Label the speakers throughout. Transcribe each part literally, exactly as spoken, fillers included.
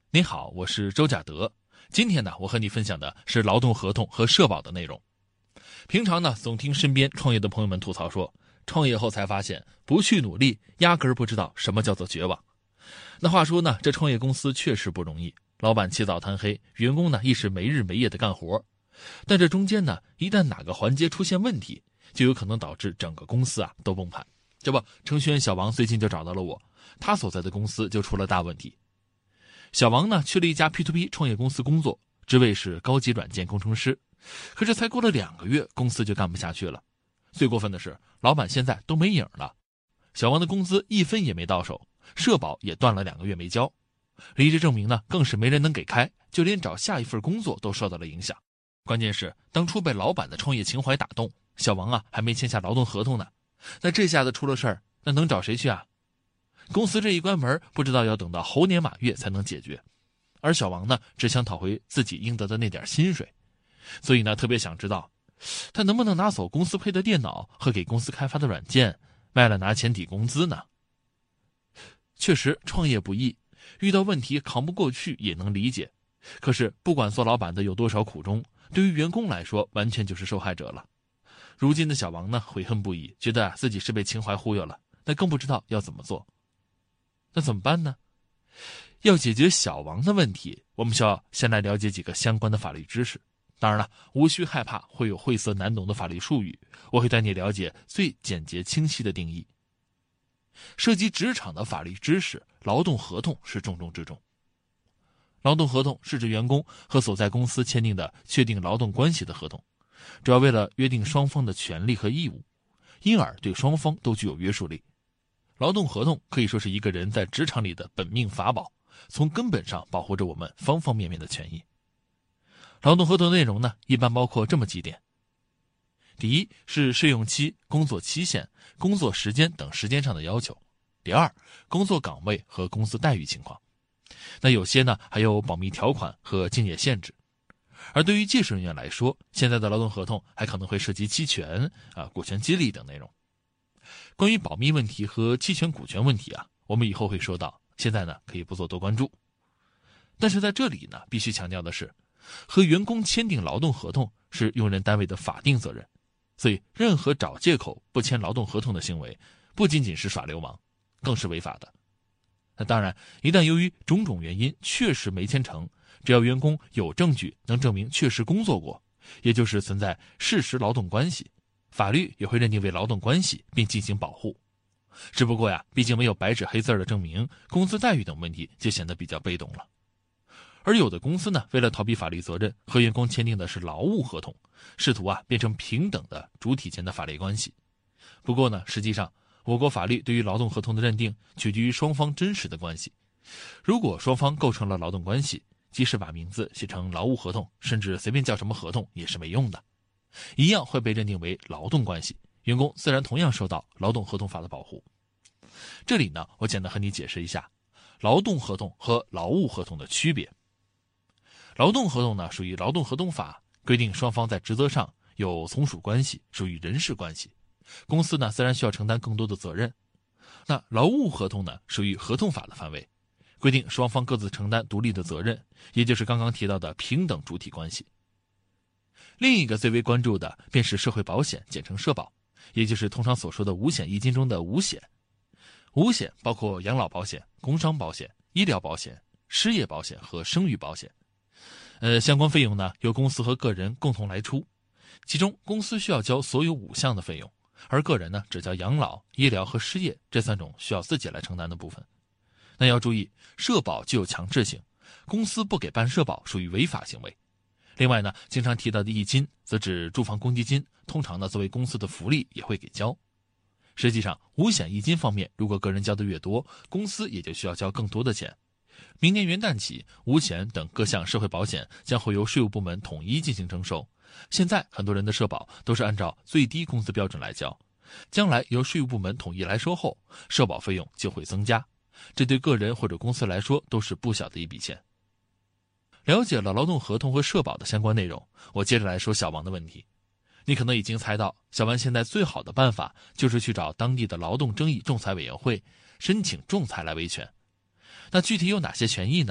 Speaker 1: 你好，我是周甲德。今天呢，我和你分享的是劳动合同和社保的内容。平常呢，总听身边创业的朋友们吐槽说，创业后才发现，不去努力，压根儿不知道什么叫做绝望。那话说呢，这创业公司确实不容易，老板起早贪黑，员工呢亦是没日没夜的干活。但这中间呢，一旦哪个环节出现问题，就有可能导致整个公司啊都崩盘。这不，程序员小王最近就找到了我，他所在的公司就出了大问题。小王呢去了一家 P to P 创业公司工作，职位是高级软件工程师。可是才过了两个月，公司就干不下去了。最过分的是，老板现在都没影了。小王的工资一分也没到手，社保也断了两个月没交，离职证明呢更是没人能给开，就连找下一份工作都受到了影响。关键是当初被老板的创业情怀打动，小王啊还没签下劳动合同呢。那这下子出了事儿，那能找谁去啊？公司这一关门，不知道要等到猴年马月才能解决。而小王呢，只想讨回自己应得的那点薪水，所以呢，特别想知道，他能不能拿走公司配的电脑和给公司开发的软件，卖了拿钱抵工资呢？确实，创业不易，遇到问题扛不过去也能理解。可是，不管做老板的有多少苦衷，对于员工来说，完全就是受害者了。如今的小王呢，悔恨不已，觉得啊自己是被情怀忽悠了，但更不知道要怎么做。那怎么办呢？要解决小王的问题，我们需要先来了解几个相关的法律知识。当然了，无需害怕会有晦涩难懂的法律术语，我会带你了解最简洁清晰的定义。涉及职场的法律知识，劳动合同是重中之重。劳动合同是指员工和所在公司签订的确定劳动关系的合同，主要为了约定双方的权利和义务，因而对双方都具有约束力。劳动合同可以说是一个人在职场里的本命法宝，从根本上保护着我们方方面面的权益。劳动合同内容呢，一般包括这么几点。第一是试用期、工作期限、工作时间等时间上的要求。第二，工作岗位和工资待遇情况。那有些呢还有保密条款和竞业限制。而对于技术人员来说，现在的劳动合同还可能会涉及期权、啊股权激励等内容。关于保密问题和期权股权问题啊，我们以后会说到，现在呢可以不做多关注。但是在这里呢，必须强调的是，和员工签订劳动合同是用人单位的法定责任，所以任何找借口不签劳动合同的行为，不仅仅是耍流氓，更是违法的。那当然，一旦由于种种原因确实没签成，只要员工有证据能证明确实工作过，也就是存在事实劳动关系，法律也会认定为劳动关系并进行保护。只不过呀，毕竟没有白纸黑字的证明，工资待遇等问题就显得比较被动了。而有的公司呢，为了逃避法律责任，和员工签订的是劳务合同，试图啊变成平等的主体间的法律关系。不过呢，实际上我国法律对于劳动合同的认定取决于双方真实的关系。如果双方构成了劳动关系，即使把名字写成劳务合同，甚至随便叫什么合同也是没用的，一样会被认定为劳动关系，员工自然同样受到劳动合同法的保护。这里呢，我简单和你解释一下劳动合同和劳务合同的区别。劳动合同呢，属于劳动合同法规定双方在职责上有从属关系，属于人事关系，公司呢自然需要承担更多的责任。那劳务合同呢，属于合同法的范围，规定双方各自承担独立的责任，也就是刚刚提到的平等主体关系。另一个最为关注的便是社会保险，简称社保，也就是通常所说的五险一金中的五险。五险包括养老保险、工伤保险、医疗保险、失业保险和生育保险。呃，相关费用呢，由公司和个人共同来出，其中公司需要交所有五项的费用，而个人呢只交养老、医疗和失业这三种需要自己来承担的部分。那要注意，社保具有强制性，公司不给办社保属于违法行为。另外呢，经常提到的一金则指住房公积金，通常呢作为公司的福利也会给交。实际上，五险一金方面，如果个人交的越多，公司也就需要交更多的钱。明年元旦起，五险等各项社会保险将会由税务部门统一进行征收。现在很多人的社保都是按照最低工资标准来交，将来由税务部门统一来收后，社保费用就会增加，这对个人或者公司来说都是不小的一笔钱。了解了劳动合同和社保的相关内容，我接着来说小王的问题。你可能已经猜到，小王现在最好的办法就是去找当地的劳动争议仲裁委员会申请仲裁来维权。那具体有哪些权益呢？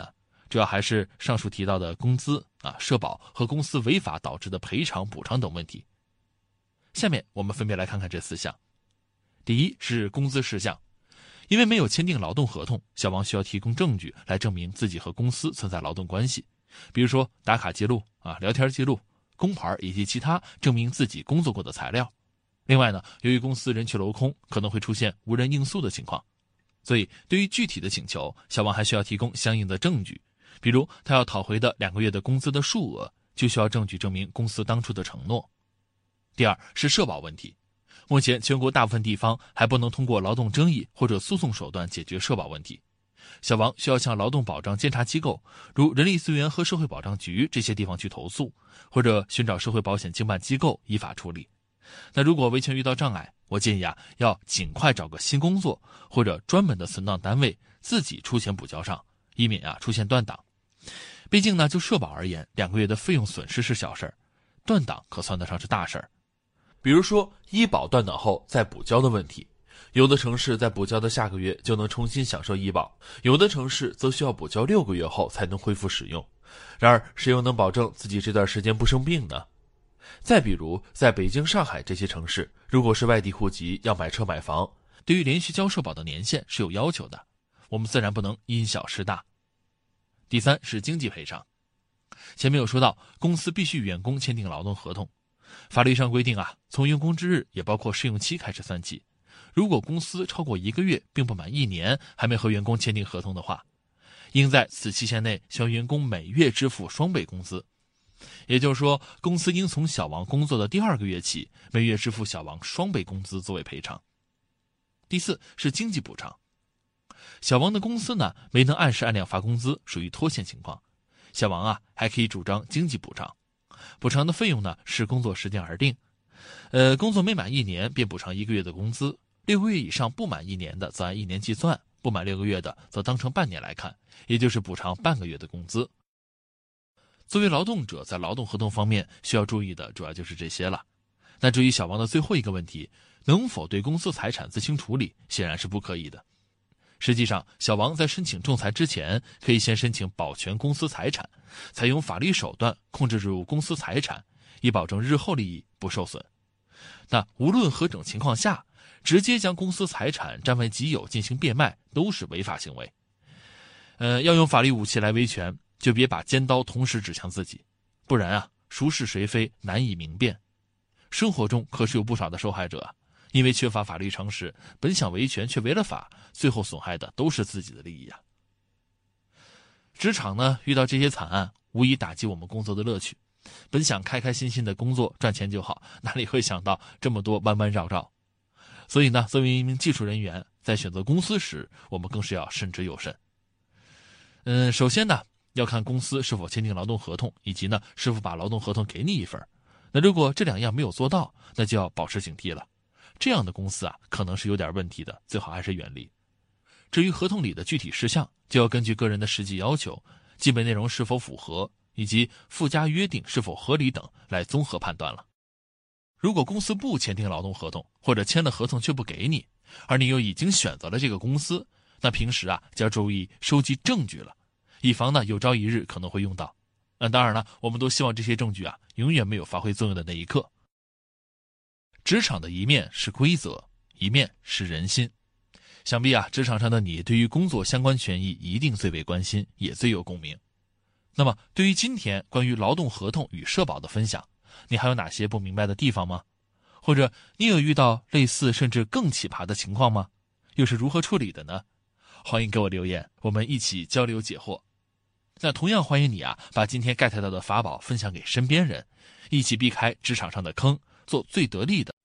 Speaker 1: 主要还是上述提到的工资啊、社保和公司违法导致的赔偿补偿等问题。下面我们分别来看看这四项。第一是工资事项，因为没有签订劳动合同，小王需要提供证据来证明自己和公司存在劳动关系，比如说打卡记录啊、聊天记录、工牌以及其他证明自己工作过的材料。另外呢，由于公司人去楼空，可能会出现无人应诉的情况，所以对于具体的请求，小王还需要提供相应的证据，比如他要讨回的两个月的工资的数额，就需要证据证明公司当初的承诺。第二是社保问题，目前全国大部分地方还不能通过劳动争议或者诉讼手段解决社保问题，小王需要向劳动保障监察机构，如人力资源和社会保障局这些地方去投诉，或者寻找社会保险经办机构依法处理。那如果维权遇到障碍，我建议啊，要尽快找个新工作，或者专门的存档单位自己出钱补交上，以免啊出现断档。毕竟呢，就社保而言，两个月的费用损失是小事儿，断档可算得上是大事儿。比如说医保断档后再补交的问题，有的城市在补交的下个月就能重新享受医保，有的城市则需要补交六个月后才能恢复使用。然而谁又能保证自己这段时间不生病呢？再比如在北京、上海这些城市，如果是外地户籍要买车买房，对于连续交社保的年限是有要求的，我们自然不能因小失大。第三是经济赔偿，前面有说到公司必须与员工签订劳动合同，法律上规定啊，从用工之日也包括试用期开始算起，如果公司超过一个月并不满一年还没和员工签订合同的话，应在此期限内向员工每月支付双倍工资。也就是说，公司应从小王工作的第二个月起，每月支付小王双倍工资作为赔偿。第四是经济补偿，小王的公司呢没能按时按量发工资，属于拖欠情况，小王啊还可以主张经济补偿，补偿的费用呢视工作时间而定，呃，工作没满一年便补偿一个月的工资，六个月以上不满一年的则按一年计算，不满六个月的则当成半年来看，也就是补偿半个月的工资。作为劳动者，在劳动合同方面需要注意的主要就是这些了。那至于小王的最后一个问题，能否对公司财产自行处理，显然是不可以的。实际上，小王在申请仲裁之前，可以先申请保全公司财产，采用法律手段控制住公司财产，以保证日后利益不受损。那无论何种情况下，直接将公司财产占为己有进行变卖，都是违法行为。呃，要用法律武器来维权，就别把尖刀同时指向自己，不然啊，孰是谁非难以明辨。生活中可是有不少的受害者啊，因为缺乏法律常识，本想维权却违了法，最后损害的都是自己的利益啊。职场呢，遇到这些惨案，无疑打击我们工作的乐趣。本想开开心心的工作赚钱就好，哪里会想到这么多弯弯绕绕。所以呢，作为一名技术人员，在选择公司时，我们更是要慎之又慎。嗯，首先呢，要看公司是否签订劳动合同，以及呢是否把劳动合同给你一份。那如果这两样没有做到，那就要保持警惕了。这样的公司啊，可能是有点问题的，最好还是远离。至于合同里的具体事项，就要根据个人的实际要求、基本内容是否符合，以及附加约定是否合理等来综合判断了。如果公司不签订劳动合同，或者签了合同却不给你，而你又已经选择了这个公司，那平时啊就要注意收集证据了，以防呢有朝一日可能会用到。那当然了，我们都希望这些证据啊永远没有发挥作用的那一刻。职场的一面是规则，一面是人心。想必啊，职场上的你对于工作相关权益一定最为关心，也最有共鸣。那么，对于今天关于劳动合同与社保的分享，你还有哪些不明白的地方吗？或者你有遇到类似甚至更奇葩的情况吗？又是如何处理的呢？欢迎给我留言，我们一起交流解惑。那同样欢迎你啊，把今天 get 到的法宝分享给身边人，一起避开职场上的坑，做最得力的。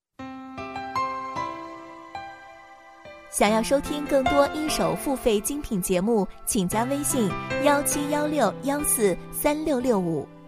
Speaker 2: 想要收听更多一手付费精品节目，请加微信幺七幺六幺四三六六五。